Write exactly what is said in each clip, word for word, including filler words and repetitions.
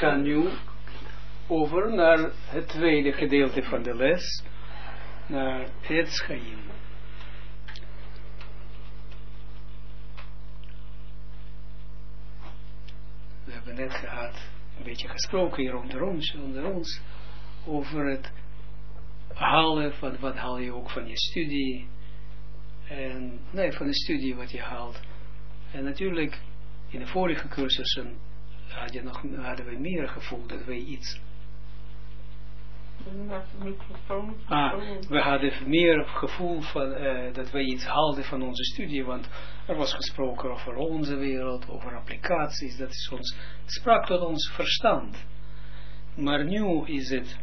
gaan nu over naar het tweede gedeelte van de les, naar het Chaim. We hebben net gehad, een beetje gesproken hier onder ons, onder ons over het halen van, wat haal je ook van je studie, en nee, van de studie wat je haalt. En natuurlijk, in de vorige cursussen had je nog, hadden we meer gevoel dat wij iets... Ah, we hadden meer gevoel van, uh, dat wij iets haalden van onze studie, want er was gesproken over onze wereld, over applicaties, dat is ons, sprak tot ons verstand. Maar nu is het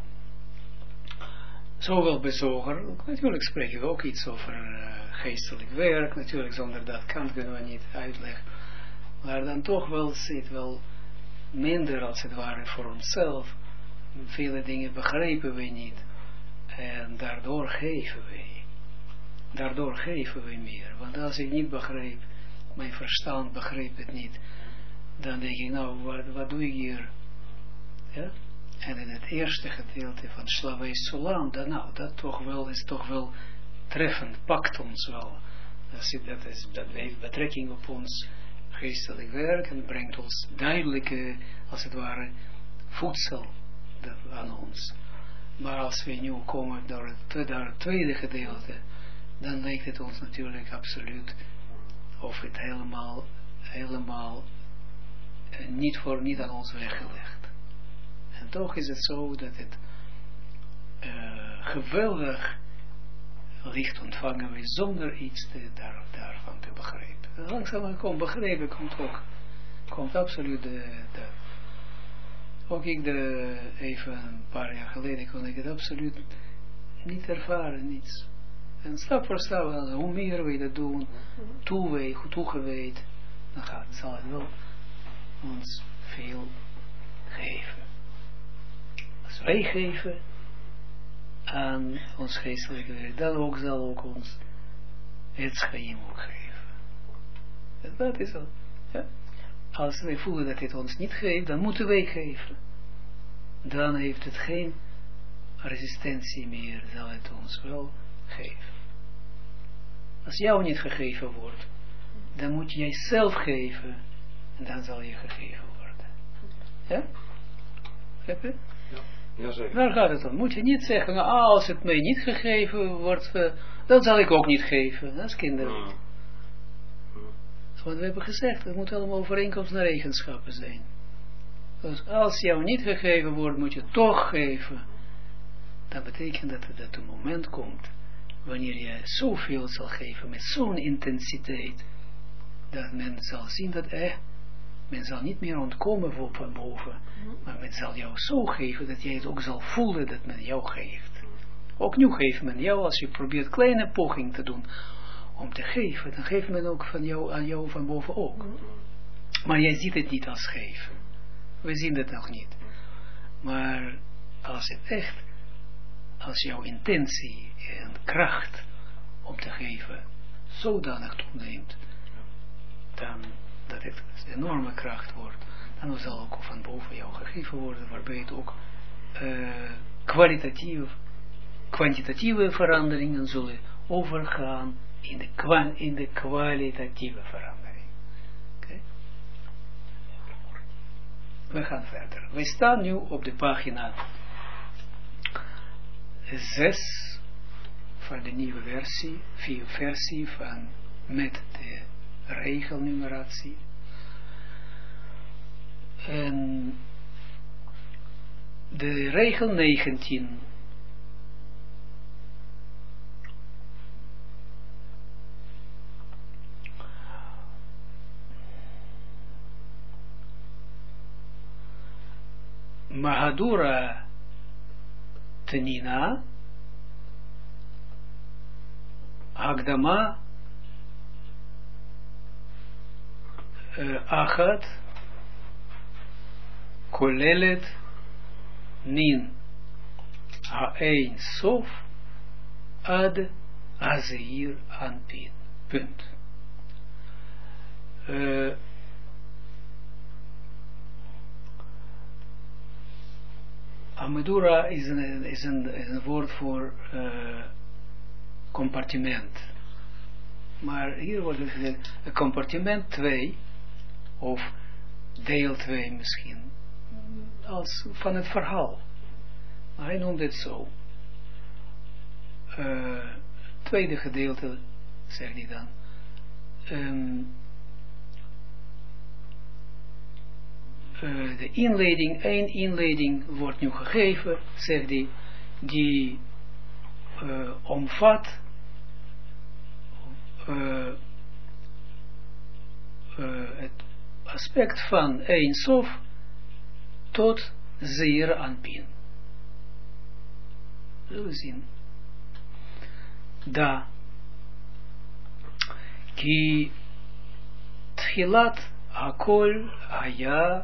zowel bezoger, natuurlijk spreken we ook iets over uh, geestelijk werk, natuurlijk zonder dat kan kunnen we niet uitleggen, maar dan toch wel zit wel minder als het ware voor onszelf. Vele dingen begrijpen we niet en daardoor geven wij. Daardoor geven wij meer. Want als ik niet begrijp, mijn verstand begrijpt het niet, dan denk ik, nou, wat, wat doe ik hier? Ja? En in het eerste gedeelte van Slavei Sulam, dan nou, dat toch wel is toch wel treffend, pakt ons wel. Dat, is, dat, is, dat heeft betrekking op ons geestelijk werk en brengt ons duidelijke, als het ware, voedsel aan ons. Maar als we nu komen door het, door het tweede gedeelte, dan lijkt het ons natuurlijk absoluut of het helemaal, helemaal eh, niet, voor, niet aan ons weggelegd. En toch is het zo dat het uh, geweldig licht ontvangen we zonder iets te, daar, daarvan te begrijpen. En langzaam komt begrijpen, komt ook, komt absoluut de, de ook ik de, even een paar jaar geleden kon ik het absoluut niet ervaren, niets. En stap voor stap, hoe meer we dat doen, toeweeg, toegewijd, dan gaat, zal het wel ons veel geven. Als wij geven aan ons geestelijke werk, dan ook zal ook ons het Chaim ook geven. En dat is al, ja. Als wij voelen dat het ons niet geeft, dan moeten wij geven. Dan heeft het geen resistentie meer, zal het ons wel geven. Als jou niet gegeven wordt, dan moet jij zelf geven, en dan zal je gegeven worden. Ja? Heb je? Ja, ja zeker. Daar gaat het om. Moet je niet zeggen, nou, als het mij niet gegeven wordt, uh, dan zal ik ook niet geven. Dat is kinderlijk. Want we hebben gezegd, het moet allemaal overeenkomst naar eigenschappen zijn. Dus als jou niet gegeven wordt, moet je toch geven. Dat betekent dat dat een moment komt, wanneer je zoveel zal geven, met zo'n intensiteit, dat men zal zien dat, eh, men zal niet meer ontkomen van boven, maar men zal jou zo geven, dat jij het ook zal voelen dat men jou geeft. Ook nu geeft men jou, als je probeert kleine poging te doen, om te geven, dan geeft men ook van jou, aan jou van boven ook. Maar jij ziet het niet als geven. We zien het nog niet. Maar als het echt, als jouw intentie en kracht om te geven zodanig toeneemt, dan dat het een enorme kracht wordt, dan zal ook van boven jou gegeven worden, waarbij het ook uh, kwalitatief, kwantitatieve veranderingen zullen overgaan in de, kwa, in de kwalitatieve verandering. Okay. We gaan verder. We staan nu op de pagina zes van de nieuwe versie, vier versie van met de regelnumeratie. En de regel negentien. Mahadura Tenina Agdama uh, Achat Kolelet Nin Haein Sof Ad Azeir Anpin. Punt. Uh, Amidura is een, is een, is een woord voor uh, compartiment. Maar hier wordt het gezegd, een compartiment twee, of deel twee misschien, als van het verhaal. Maar hij noemt het zo. Uh, tweede gedeelte, zegt hij dan. Um, uh, de inleiding, één inleiding wordt nu gegeven, zegt hij, die uh, omvat uh, uh, het aspect van Ein Sof tot zeer aanpien. Zullen we zien. Da. Ki tchilat hakol haya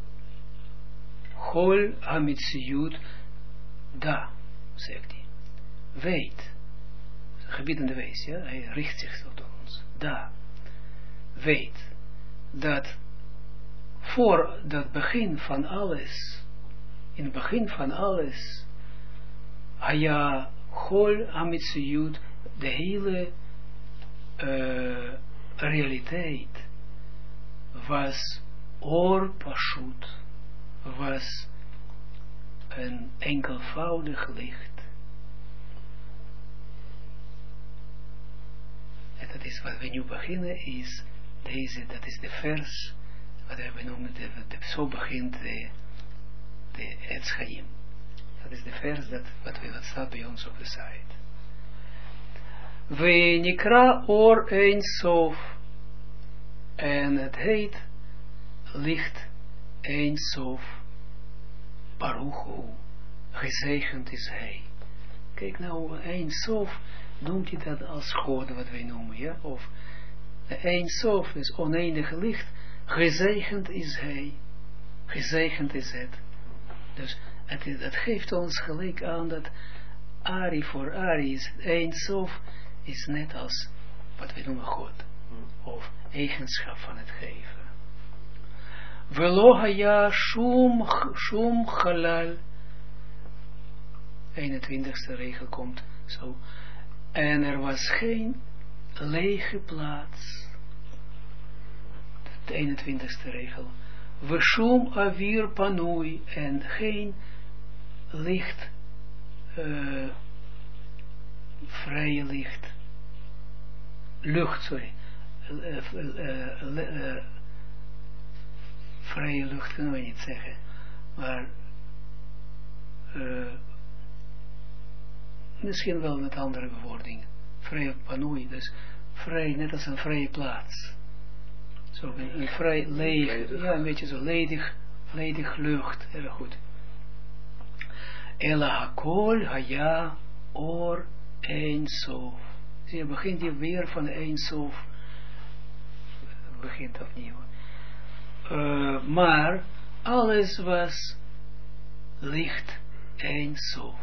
hol hamitsiut da, zegt hij. Weet. Gebiedende wees, ja. Hij richt zich tot ons. Da. Weet. Dat voor het begin van alles, in het begin van alles, haya hol hamitsiut, de hele uh, realiteit was or pashut, was een enkelvoudig licht. En dat is wat we nu beginnen, is deze, dat is de vers, wat we noemen, de, de, zo begint de, de Etz Chaim. Dat is de vers dat, wat, we, wat staat bij ons op de site. We nikra or Ein Sof. En het heet licht Ein Sof. Baruch Hu. Gezegend is hij. Kijk nou, Ein Sof noemt hij dat als God, wat wij noemen, ja? Of Ein Sof is oneindige licht. Gezegend is hij. Gezegend is het. Dus het, het geeft ons gelijk aan dat Ari voor Ari is Ein Sof is net als wat we noemen God. Of eigenschap van het geven. Velo haya shum, shum halal. eenentwintigste regel komt zo. En er was geen lege plaats. De eenentwintigste regel. Veshum avir panui. En geen licht, uh, vrije licht. Lucht, sorry. Uh, uh, uh, uh, vrije lucht kunnen we niet zeggen. Maar uh, misschien wel met andere bewoordingen. Vrije panui, dus vrij, net als een vrije plaats. Zo, een, een vrij leeg, ledig. Ja, een beetje zo ledig, ledig lucht, erg goed. Ela hakol haya or Ein Sof. Zie je, begint hier weer van Ein Sof. Begint opnieuw. Uh, maar alles was licht Ein Sof.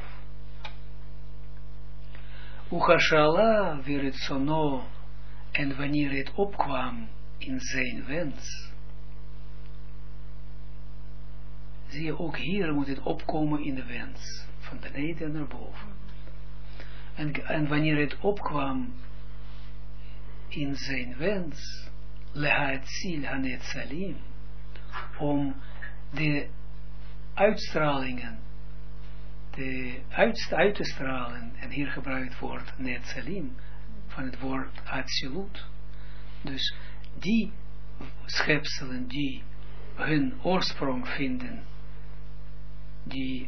Uchashala viritsono, en wanneer het opkwam in zijn wens. Zie je, ook hier moet het opkomen in de wens, van beneden naar boven. En, en wanneer het opkwam in zijn wens, lehatzil hanetzalim, om de uitstralingen de uit, uit te stralen, en hier gebruikt wordt netzalim, van het woord absoluut. Dus die schepselen die hun oorsprong vinden, die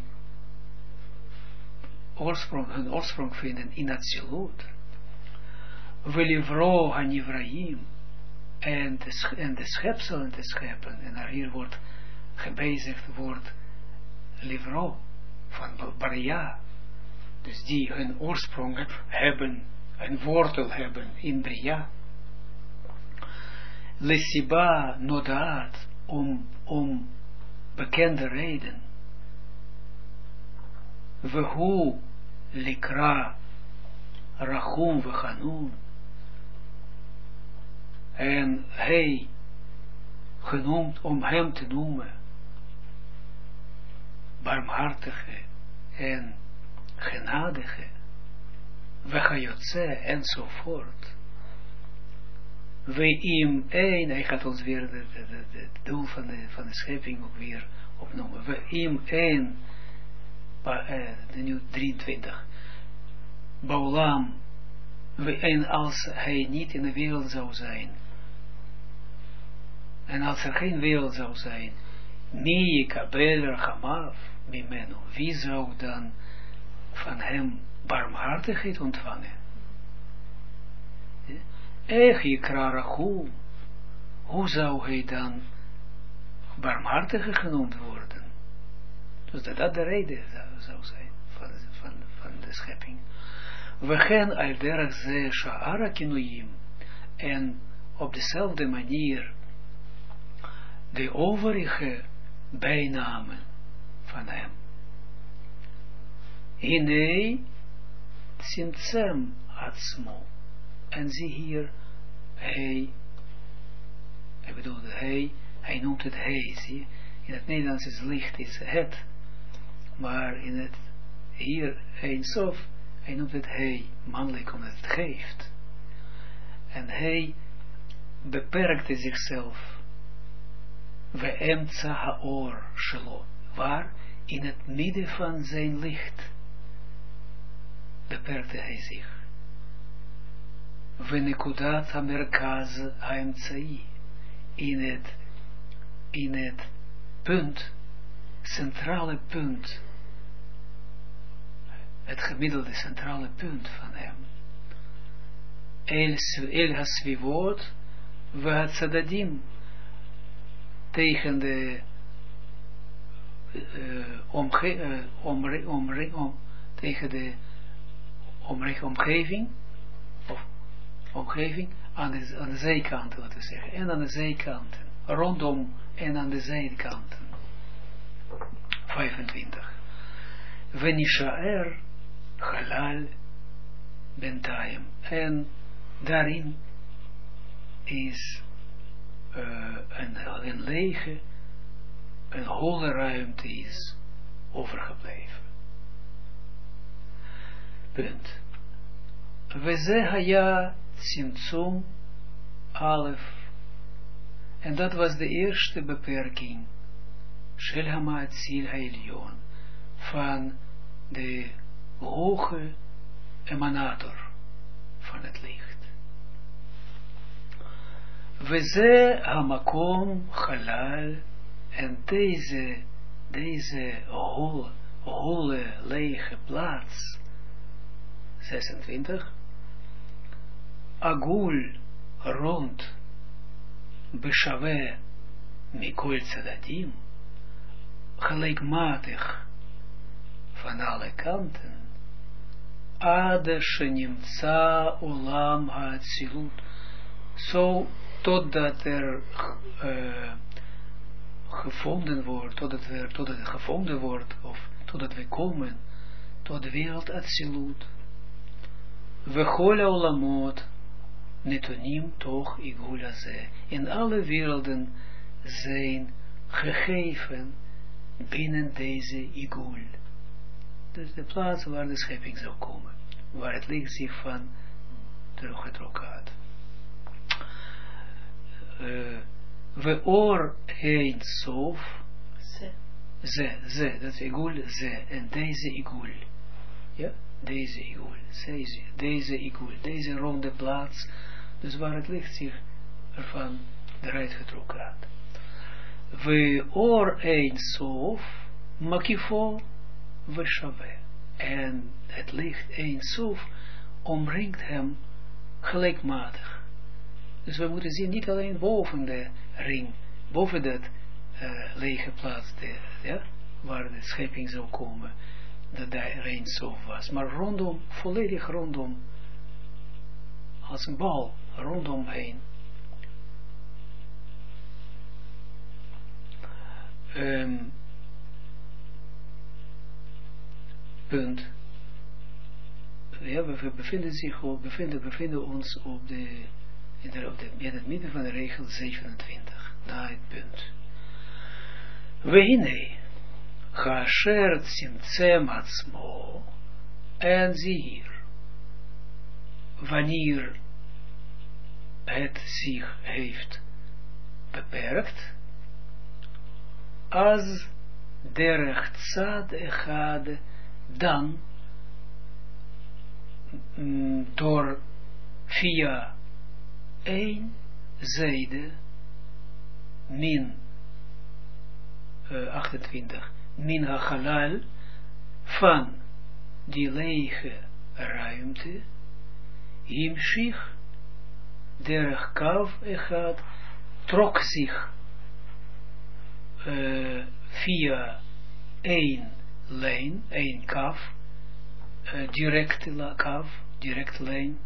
oorsprong, hun oorsprong vinden in absoluut, velivro hanivraim, en de, en de schepselen te scheppen, en hier wordt gebezigd woord livro, van Baria, dus die hun oorsprong hebben, een wortel hebben in Bria. Lesiba nodaat, om, om bekende reden. Vehu likra rachum vechanun. En hij genoemd om hem te noemen barmhartige en genadige, wegajotze enzovoort. We im een, hij gaat ons weer het doel van de, van de schepping ook weer opnoemen. We im een, de nu drieëntwintig. Baulam, we en als hij niet in de wereld zou zijn, en als er geen wereld zou zijn, mi kabel rachamav mimenu, wie zou dan van hem barmhartigheid ontvangen? Ech yikra rachum, hoe zou hij dan barmhartige genoemd worden? Dus dat dat de reden zou, zou zijn van, van, van de schepping. We gaan al derach ze sha'ara kinuyim, en op dezelfde manier de overige bijnamen van hem. Hinei tzimtzem atzmo. En zie hier, hij, ik bedoel, hij, hij noemt het hij, zie. In het Nederlands is licht, is het, maar in het, hier, Ein Sof, hij noemt het hij, mannelijk, omdat het geeft. En hij beperkte zichzelf, we emtsa haor shelo, waar in het midden van zijn licht beperkte hij zich. We nekudat hamerkaz haemtsai, in het in het punt, centrale punt, het gemiddelde centrale punt van hem. El hasvivot we hatzadadim, tegen de uh, omge, uh, omre, omre, om, tegen de omre, omgeving of omgeving aan de, aan de zijkanten, laten we zeggen, en aan de zijkanten, rondom en aan de zijkanten. vijfentwintig. Venishaer halal bentayim, en daarin is Uh, een, een lege, een holle ruimte is overgebleven. Punt. We haya tzimtzum alef. En dat was de eerste beperking, shel hamatzil hailion, van de hoge emanator van het licht. Weze hamakom halal, en deze, deze holle, holle lege plaats, zesentwintig, agul rond, beshave mikol tzadadim, gelijkmatig van alle kanten, ade shenimtsa olam ha'atzilut, zo totdat er uh, gevonden wordt, totdat, we, totdat het gevonden wordt, of totdat we komen tot de wereld Atsilut. We chol olamot netonim toch igula ze. In alle werelden zijn gegeven binnen deze igul. Dus de plaats waar de schepping zou komen, waar het licht zich van teruggetrokken had. Uh, we oor een sof ze, ze, ze, dat is igul, ze, en deze igul, ja, deze igul, deze, deze igul, deze ronde plaats, dus waar het licht zich ervan eruit getrokken had. We oor een sof makifo we shave, en het licht een sof omringt hem gelijkmatig. Dus we moeten zien, niet alleen boven de ring, boven dat uh, lege plaats, de, ja, waar de schepping zou komen, dat daar een sof was, maar rondom, volledig rondom, als een bal, rondomheen. Um, punt. Ja, we bevinden, zich op, bevinden, bevinden ons op de In, de, op de, in het midden van de regel zevenentwintig, na het punt. Wehine, Gaasher tzimtzem atzmo, en zie hier, wanneer het zich heeft beperkt, als derech tzad echad, dan mm, door via één zijde min uh, achtentwintig min hachalal van die lege ruimte himshich derech kav echad trok zich uh, via één lijn, één kav, uh, directe kav, direct lijn,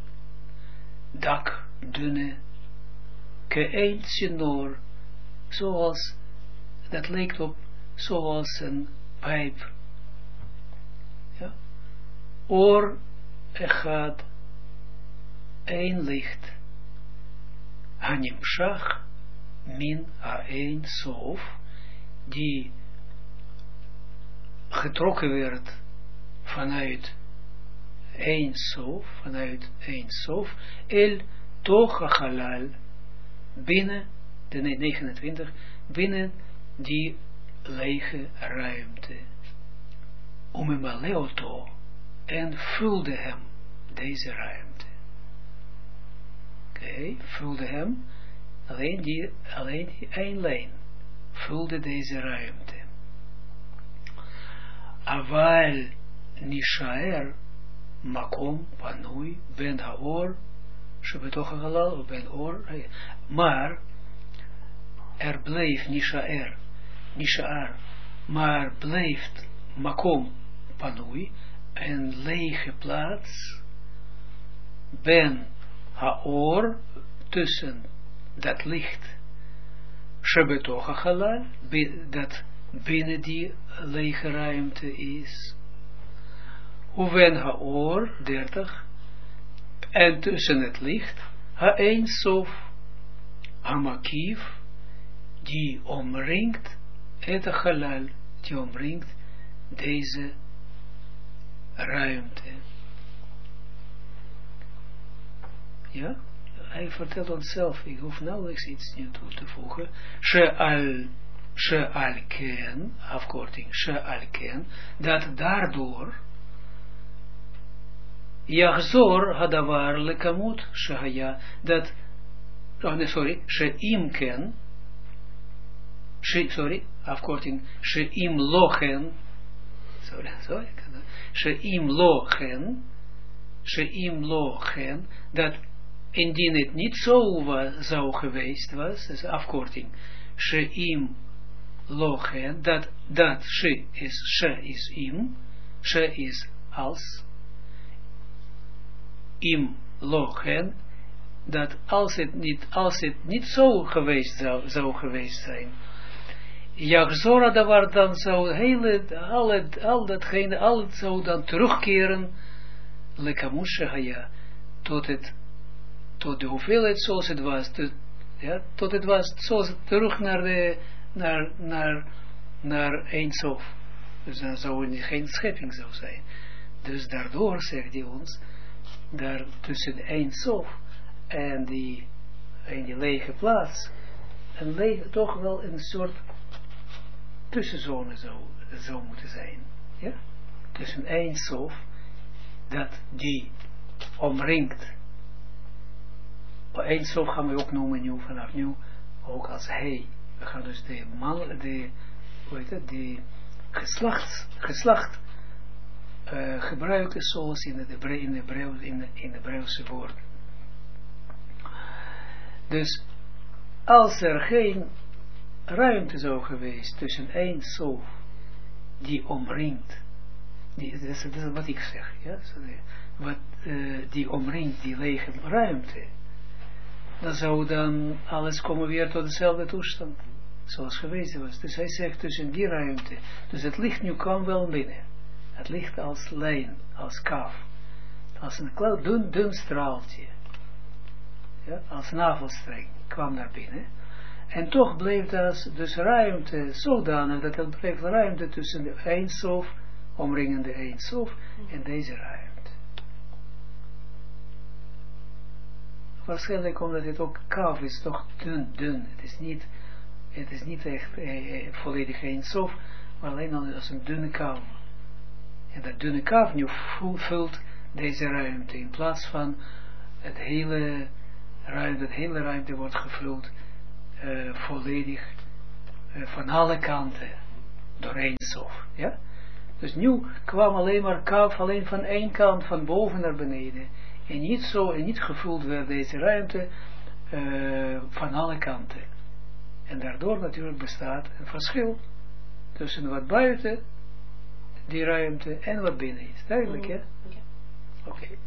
dak, dunne, ke één tsinor, zoals, dat lijkt op, zoals een pijp, ja, oor, echad, één licht, hanimshach, min ha één sof, die getrokken werd vanuit één sof, vanuit één sof, el toch halal, binnen, de negenentwintig, binnen die lege ruimte. Umimaleoto, en vulde hem, deze ruimte. Oké, okay, vulde hem, alleen die, alleen die één lijn, vulde deze ruimte. Aval nishaer makom panui ben haor shebetoch halal ben or, maar er bleef nishaer, nishaer, maar bleef makom panui, een lege plaats, ben haor, tussen dat licht, shebetoch halal, dat binnen die lege ruimte is. Uwen haor, dertig, en tussen het licht, ha een sof, hamakiv, die omringt, het halal, die omringt deze ruimte. Ja, hij vertelt ons zelf, ik hoef nauwelijks iets nieuw toe te voegen. She'al She'al ken, afkorting, she'al ken, dat daardoor Yachzor hadavar lekamut shehaya, dat, oh nee, sorry, she'im ken, she, sorry, afkorting, she'im lochen, sorry, sorry, she'im lochen, she'im lochen, dat indien het niet zo was, zou geweest was, dus afkorting, she'im lochen, dat, dat, she is, she is im, she is als, im lochen, dat als het niet, als het niet zo geweest zou, zou geweest zijn, Yachzora davar, dan zou hele, al, het, al datgene, al het zou dan terugkeren, lekamut shehaya, tot het, tot de hoeveelheid zoals het was, tot, ja, tot het was, zoals het terug naar de, naar, naar, naar Eindsof. Dus dan zou het geen schepping zou zijn. Dus daardoor zegt hij ons, daar tussen Eindsof en die, en die lege plaats, een lege, toch wel een soort tussenzone zou, zou moeten zijn. Ja? Tussen Eindsof, dat die omringt. Eindsof gaan we ook noemen nu, vanaf nu, ook als hij. We gaan dus de man, de, hoe heet het, de geslacht, geslacht uh, gebruiken zoals in de Hebreu, in de Hebreu, in de, in de Hebreeuwse woord. Dus als er geen ruimte zou geweest tussen één sof die omringt, die, dat, is, dat is wat ik zeg, ja, wat, uh, die omringt die lege ruimte, dan zou dan alles komen weer tot dezelfde toestand, zoals geweest was. Dus hij zegt tussen die ruimte, dus het licht nu kwam wel binnen. Het licht als lijn, als kaf, als een klein dun, dun straaltje, ja, als navelstreng kwam naar binnen. En toch bleef dat dus ruimte zodanig dat er bleef ruimte tussen de Eindsof, omringende Eindsof, en deze ruimte. Waarschijnlijk omdat het ook kaf is, toch dun, dun. Het is niet, het is niet echt eh, volledig Eindsof, maar alleen als een dunne kaf. En dat dunne kaf nu vult deze ruimte in plaats van het hele ruimte, het hele ruimte wordt gevuld uh, volledig uh, van alle kanten door Eindsof. Ja? Dus nu kwam alleen maar kaf alleen van één kant, van boven naar beneden. En niet zo, en niet gevuld werd deze ruimte uh, van alle kanten. En daardoor natuurlijk bestaat een verschil tussen wat buiten die ruimte en wat binnen is. Duidelijk, hè? Oké. Okay.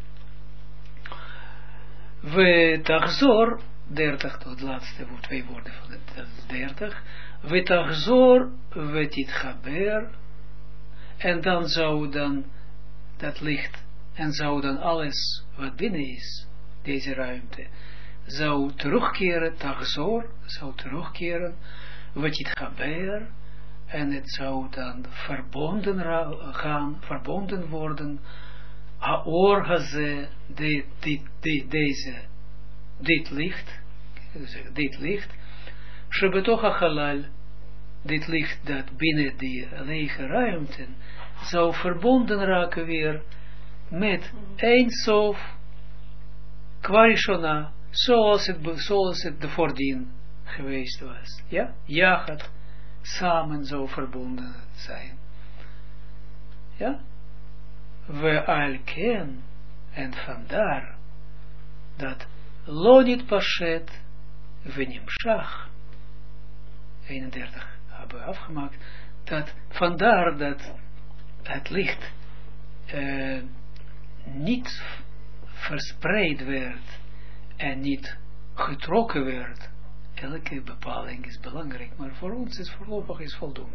We tachzor, dertig tot het laatste, twee woorden van het dertig. We tachzor, we titchaber. En dan zou dan dat licht, en zou dan alles wat binnen is, deze ruimte, zou terugkeren, tachzor, zou terugkeren, we titchaber. En het zou dan verbonden gaan, verbonden worden, haor haze, dit, dit, dit, deze, dit licht, dit licht, shebetoch halal, dit licht dat binnen die lege ruimten, zou verbonden raken weer met Eindsof, Kwarishona, zoals het, zoals het de voordien geweest was. Ja, Jachat, samen zo verbonden zijn. Ja? We al ken, en vandaar, dat lonit pashet, venimshach, eenendertig hebben we afgemaakt, dat vandaar dat het licht uh, niet verspreid werd en niet getrokken werd. Elke bepaling is belangrijk, maar voor ons is voorlopig is voldoende.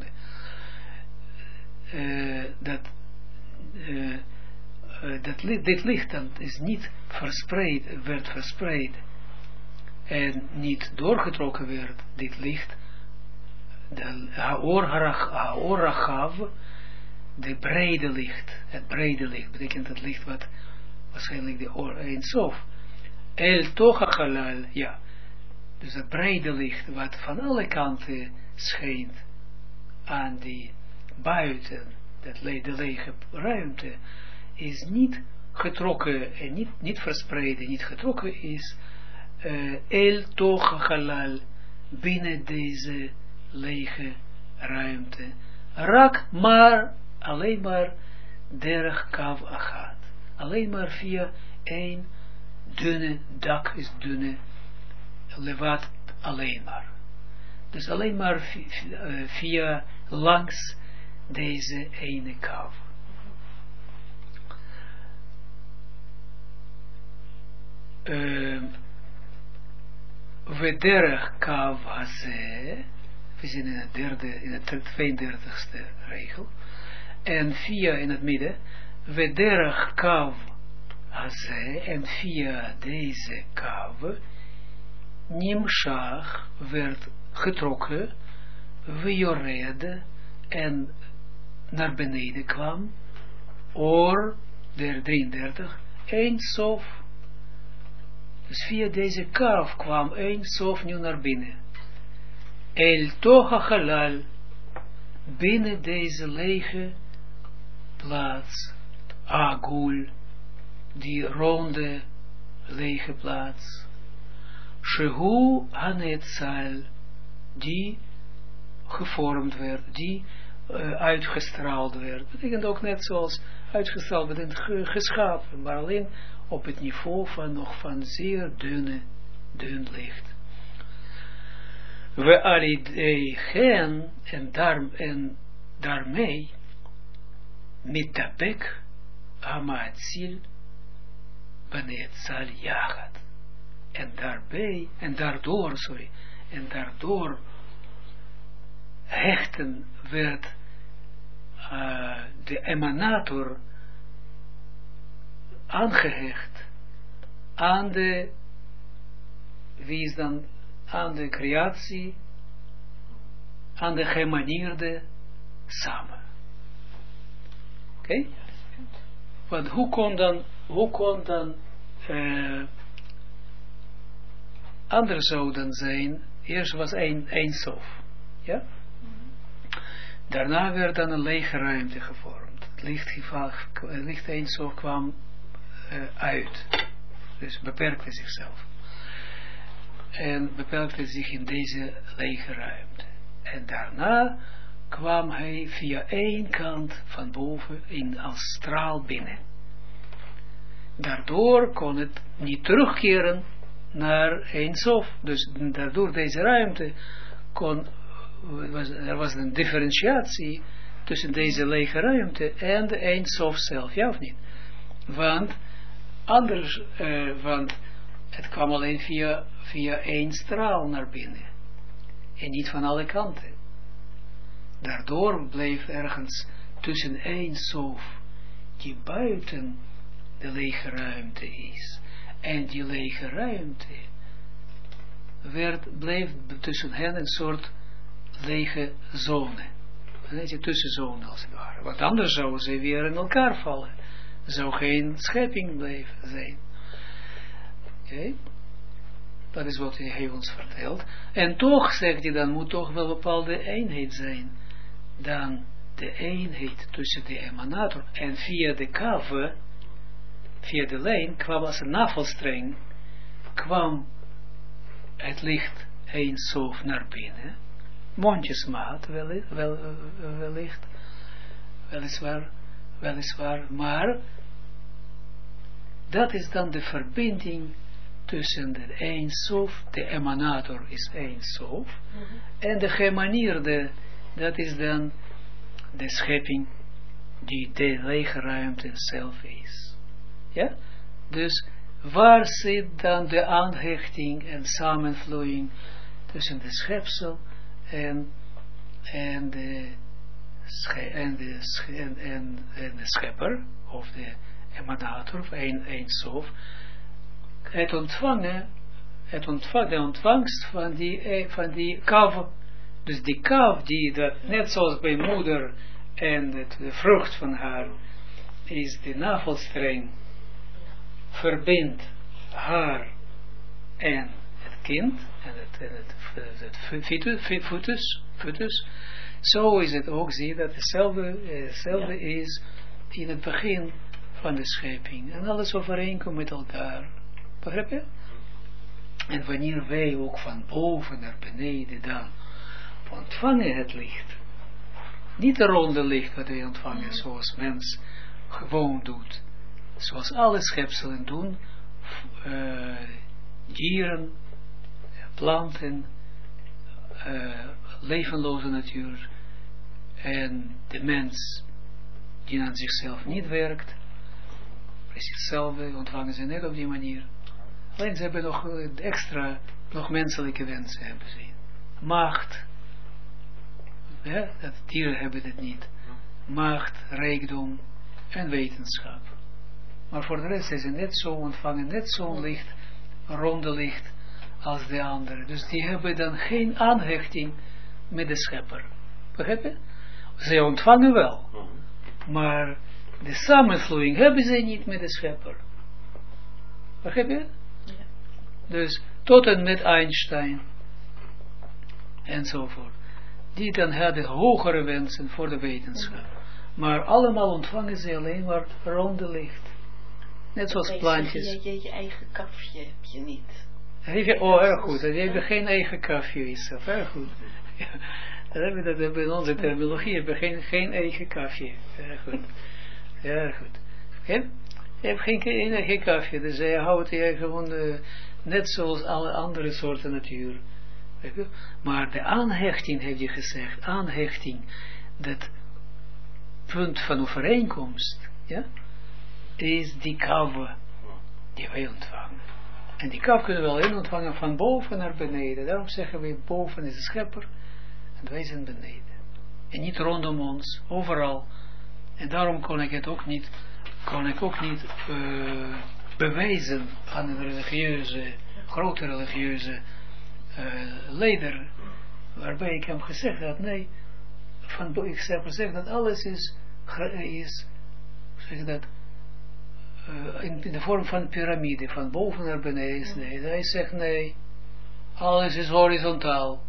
Uh, dat uh, uh, dat li dit licht dan is niet verspreid, werd verspreid en niet doorgetrokken werd, dit licht, de Haor Rachav, de brede licht, het brede licht, betekent het licht wat waarschijnlijk de oor Eindsof, El Tocha Halal, ja, dus het brede licht wat van alle kanten schijnt aan die buiten, dat le de lege ruimte, is niet getrokken en niet, niet verspreid en niet getrokken is, uh, El Tocha Halal, binnen deze lege ruimte. Rak maar, alleen maar, derg kav achat. Alleen maar via één dunne, dak is dunne, levat alleen maar. Dus alleen maar via, via langs deze ene kav. Uh, we derg kav haze, we zijn in het derde, in het tweeëndertigste regel, en via in het midden, we derg kav haze, en via deze kav, nimshach werd getrokken, we jored, en naar beneden kwam, or, der drieëndertig, Eindsof. Dus via deze kav kwam Eindsof nu naar binnen. El Tocha Halal, binnen deze lege plaats, Agul, die ronde lege plaats, Shehu Hanetzal, die gevormd werd, die uh, uitgestraald werd. Dat betekent ook net zoals uitgestraald betekent geschapen, maar alleen op het niveau van nog van zeer dunne, dun licht. We alidei gen, en, daar, en daarmee, mitabek hamaatsil baneetzal jagat. En daarbij, en daardoor, sorry, en daardoor hechten werd uh, de emanator aangehecht aan de, wie is dan aan de creatie, aan de gemanierde samen. Oké? Okay? Want hoe kon dan, hoe kon dan, uh, anders zou dan zijn, eerst was één, één sof, ja? Daarna werd dan een lege ruimte gevormd. Het licht, het licht één sof kwam uh, uit, dus beperkte zichzelf. En beperkte zich in deze lege ruimte. En daarna kwam hij via één kant van boven in als straal binnen. Daardoor kon het niet terugkeren naar één sof. Dus daardoor deze ruimte kon, was, er was een differentiatie tussen deze lege ruimte en de één sof zelf, ja of niet? Want anders, uh, want het kwam alleen via, via één straal naar binnen. En niet van alle kanten. Daardoor bleef ergens tussen één sof, die buiten de lege ruimte is. En die lege ruimte werd, bleef tussen hen een soort lege zone. Een tussenzone als het ware. Want anders zouden ze weer in elkaar vallen. Er zou geen schepping blijven zijn. Oké? Okay. Dat is wat hij ons vertelt. En toch, zegt hij, dan moet toch wel een bepaalde eenheid zijn. Dan de eenheid tussen de emanator en via de kave, via de lijn, kwam als een navelstreng, kwam het licht een sof naar binnen. Mondjesmaat wellicht, wel, wellicht, weliswaar, weliswaar, maar dat is dan de verbinding tussen de één sof, de emanator is één sof, mm-hmm. en de gemanierde, dat is dan de schepping die de lege ruimte zelf is. Ja? Dus waar zit dan de aanhechting en samenvloeiing tussen de schepsel en, en, de, sche, en, de, en, en, en de schepper, of de emanator, of een, een sof, het ontvangen, het ontvangen, de ontvangst van die, van die kav, dus die kav die dat, net zoals bij moeder en het, de vrucht van haar, is de navelstreng, verbindt haar en het kind, en het, en het, het, het fetus, fetus, fetus, zo is het ook, zie dat hetzelfde, hetzelfde ja. is in het begin van de schepping, en alles overeenkomt met elkaar. Begrijp je? En wanneer wij ook van boven naar beneden dan ontvangen het licht, niet de ronde licht wat wij ontvangen zoals mens gewoon doet, zoals alle schepselen doen, uh, dieren, planten, uh, levenloze natuur en de mens die aan zichzelf niet werkt, precies hetzelfde ontvangen ze net op die manier. Alleen ze hebben nog extra, nog menselijke wensen hebben ze. Macht, ja, dat dieren hebben het niet. Macht, rijkdom en wetenschap. Maar voor de rest is ze net zo ontvangen, net zo'n licht, ronde licht als de anderen. Dus die hebben dan geen aanhechting met de schepper. Begrijp je? Ze ontvangen wel. Maar de samenvloeiing hebben ze niet met de schepper. Begrijp je? Ja. Dus tot en met Einstein enzovoort. Die dan hadden hogere wensen voor de wetenschap. Ja. Maar allemaal ontvangen ze alleen maar ronde licht. Net zoals okay, plantjes. Je, je, je eigen kafje heb je niet. Heb je, oh, erg goed. Je hebt geen eigen kafje jezelf. Erg goed. Ja. Dat hebben we dat in onze terminologie. Je hebt geen, geen eigen kafje. Erg goed. Ja, erg goed. Okay? Je hebt geen, geen eigen kafje. Dus je houdt je gewoon uh, net zoals alle andere soorten natuur. Maar de aanhechting, heb je gezegd. Aanhechting. Dat punt van overeenkomst. Ja. Is die kave die wij ontvangen. En die kave kunnen we alleen ontvangen van boven naar beneden. Daarom zeggen we, boven is de schepper en wij zijn beneden. En niet rondom ons, overal. En daarom kon ik het ook niet, kon ik ook niet uh, bewijzen aan een religieuze, grote religieuze uh, leider, waarbij ik hem gezegd had, nee, van, ik heb gezegd dat alles is, is zeg dat, uh, in, in de vorm van piramide, van boven naar beneden. Nee, hij zegt nee, alles is horizontaal.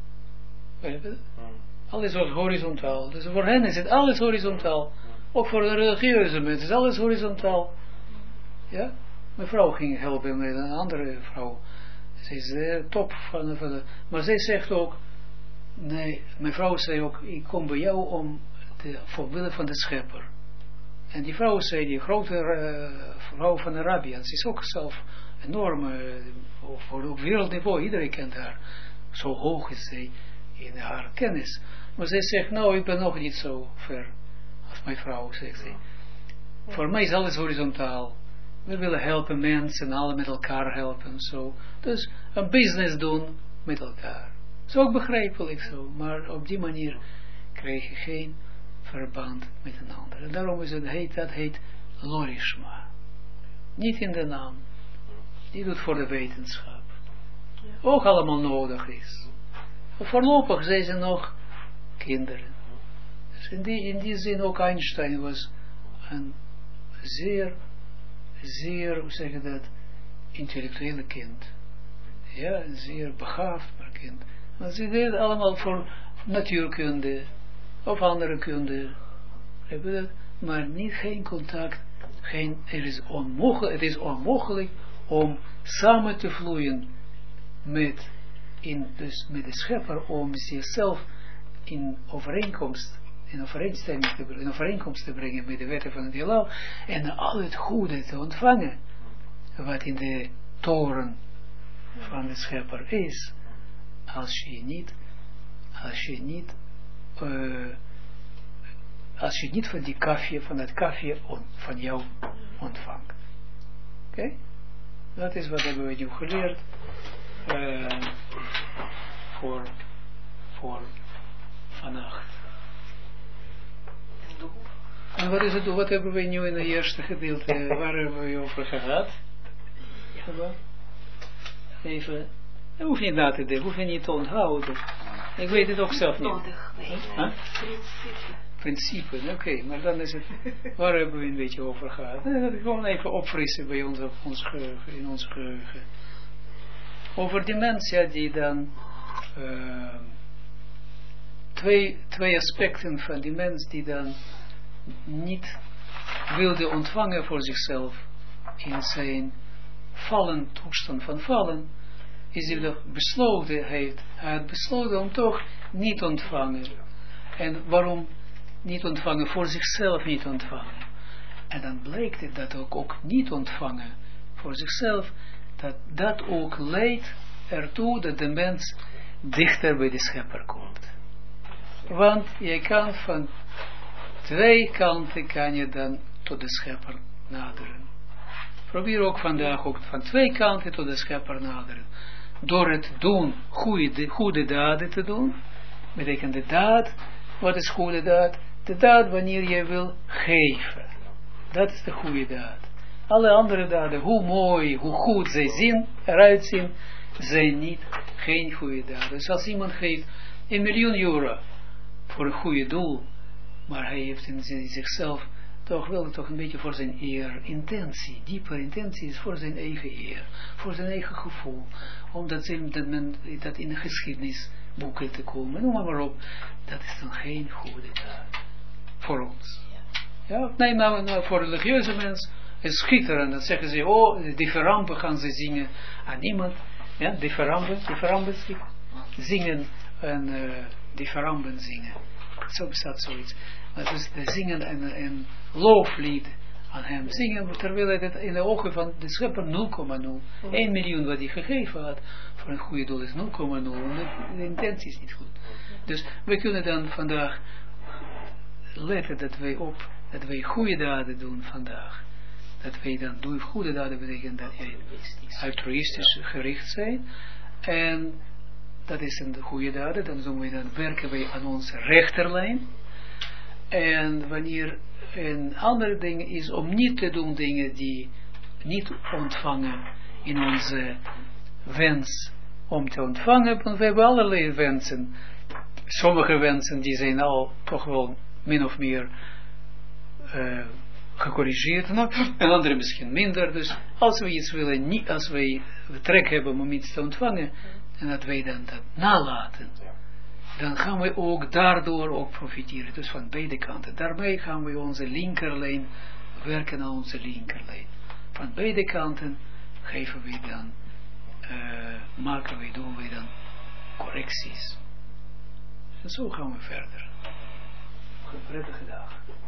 Alles is horizontaal. Dus voor hen is het alles horizontaal. Ook voor de religieuze mensen is alles horizontaal. Ja? Mijn vrouw ging helpen met een andere vrouw. Ze is de top van, van de... Maar zij zegt ook, nee, mijn vrouw zei ook, ik kom bij jou om de, voor willen van de schepper. En die vrouw zei, die grote uh, vrouw van Arabië, ze is ook zelf enorm, uh, voor op wereldniveau, iedereen kent haar. Zo hoog is zij in haar kennis. Maar zij zegt, nou, ik ben nog niet zo ver als mijn vrouw, zegt ze. Voor mij is alles horizontaal. We willen helpen mensen, alle met elkaar helpen, zo. Dus een business doen met elkaar. Zo ook begrijpelijk zo, maar op die manier krijg je geen verband met een ander. En daarom is het heet, dat heet lorishma. Niet in de naam. Die doet voor de wetenschap. Ook allemaal nodig is. Voorlopig zijn ze nog kinderen. Dus in die, in die zin ook Einstein was een zeer, zeer, hoe zeg je dat, intellectuele kind. Ja, een zeer begaafd maar kind. Maar ze deed allemaal voor natuurkunde of andere kunde. Maar niet geen contact. Geen, er is onmogelijk, het is onmogelijk om samen te vloeien met, in, dus met de schepper, om zichzelf in overeenkomst, in overeenstemming te brengen, in overeenkomst te brengen met de wetten van het heelal en al het goede te ontvangen wat in de toren van de schepper is, als je niet, als je niet, uh, als je niet van die kafje, van dat kafje on, van jou ontvangt. Oké? Okay? Dat is wat hebben we nu geleerd uh, voor, voor vannacht. En wat is het, wat hebben we nu in het eerste gedeelte, waar hebben we over gehad? Ja. Even, dat hoef je niet na te denken, hoef je niet te onthouden. Ik weet het ook zelf niet. Nodig, nee. Huh? Principe. Principe, oké, okay, maar dan is het, waar hebben we een beetje over gehad? Dat ik gewoon even opfrissen bij ons, op ons geheugen, in ons geheugen. Over die mensen die dan, uh, twee, twee aspecten van die mens die dan niet wilde ontvangen voor zichzelf in zijn vallen toestand van vallen, is hij toch besloten heeft, hij had besloten om toch niet ontvangen. En waarom niet ontvangen? Voor zichzelf niet ontvangen. En dan blijkt het dat ook, ook niet ontvangen voor zichzelf, dat dat ook leidt ertoe dat de mens dichter bij de schepper komt. Want je kan van twee kanten kan je dan tot de schepper naderen. Probeer ook vandaag ook van twee kanten tot de schepper naderen. Door het doen, goede, goede daden te doen. Betekent de daad, wat is goede daad? De daad wanneer je wil geven. Dat is de goede daad. Alle andere daden, hoe mooi, hoe goed zij zien, eruit zien, zijn niet, geen goede daden. Dus als iemand geeft een miljoen euro voor een goede doel, maar hij heeft in zichzelf toch wel toch een beetje voor zijn eer, intentie, dieper intentie is voor zijn eigen eer, voor zijn eigen gevoel, omdat ze, dat men dat in de geschiedenisboeken te komen, noem maar op, dat is dan geen goede daad voor ons. Ja, nee, maar nou, voor religieuze mensen is schitterend, dan zeggen ze, oh, die verrampen gaan ze zingen aan iemand, ja, die verrampen, die verrampen zingen en uh, die verrampen zingen. Zo bestaat zoiets. Dat is de zingen en, en looflied aan hem zingen, terwijl het in de ogen van de schepper nul komma nul. één miljoen wat hij gegeven had voor een goede doel is nul komma nul. De, de intentie is niet goed. Dus we kunnen dan vandaag letten dat wij op, dat wij goede daden doen vandaag. Dat wij dan doen goede daden betekent dat jij altruïstisch gericht zijn. En dat is een goede daden. Dan doen we dan werken wij aan onze rechterlijn. En wanneer een andere ding is om niet te doen dingen die niet ontvangen in onze wens om te ontvangen, want we hebben allerlei wensen. Sommige wensen die zijn al toch wel min of meer uh, gecorrigeerd, en andere misschien minder. Dus als we iets willen, niet, als wij trek hebben om iets te ontvangen, en dat wij dan dat nalaten, dan gaan we ook daardoor ook profiteren. Dus van beide kanten. Daarmee gaan we onze linkerlijn werken aan onze linkerlijn. Van beide kanten geven we dan, uh, maken we, doen we dan correcties. En zo gaan we verder. Een prettige dag.